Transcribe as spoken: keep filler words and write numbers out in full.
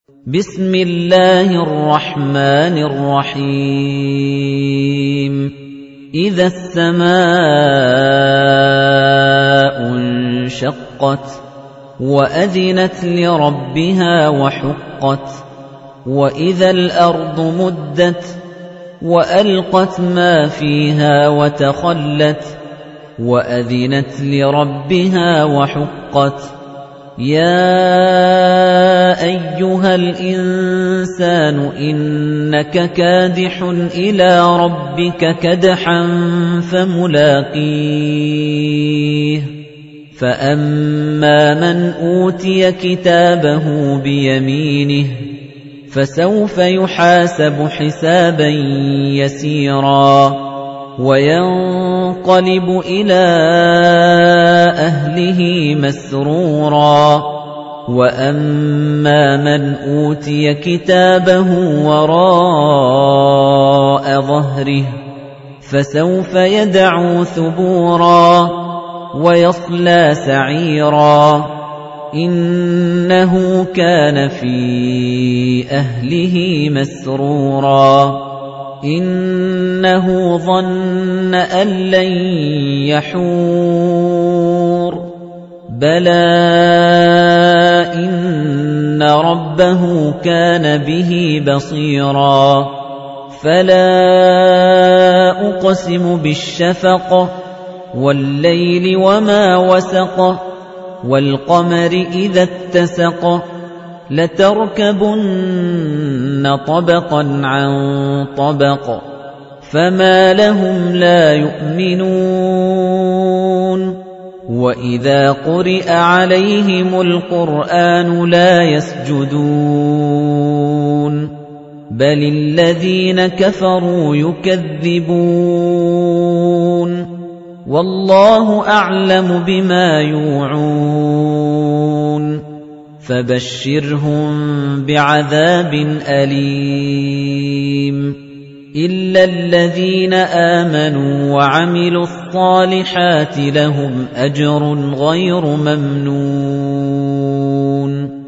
بسم الله الرحمن الرحيم إذا السماء انشقت وأذنت لربها وحقت وإذا الأرض مدت وألقت ما فيها وتخلت وأذنت لربها وحقت يا أيها الإنسان إنك كادح إلى ربك كدحا فملاقيه فأما من أوتي كتابه بيمينه فسوف يحاسب حسابا يسيرا وينقلب إلى أهله مسرورا وأما من أوتي كتابه وراء ظهره فسوف يدعو ثبورا ويصلى سعيرا إنه كان في أهله مسرورا إنه ظن أن لن يحور بلى إن ربه كان به بصيرا فلا أقسم بالشفق والليل وما وسق والقمر إذا اتسق لتركبن طبقا عن طبق فما لهم لا يؤمنون وإذا قرئ عليهم القرآن لا يسجدون بل الذين كفروا يكذبون والله أعلم بما يوعون فبشرهم بعذاب أليم إلا الذين آمنوا وعملوا الصالحات لهم أجر غير ممنون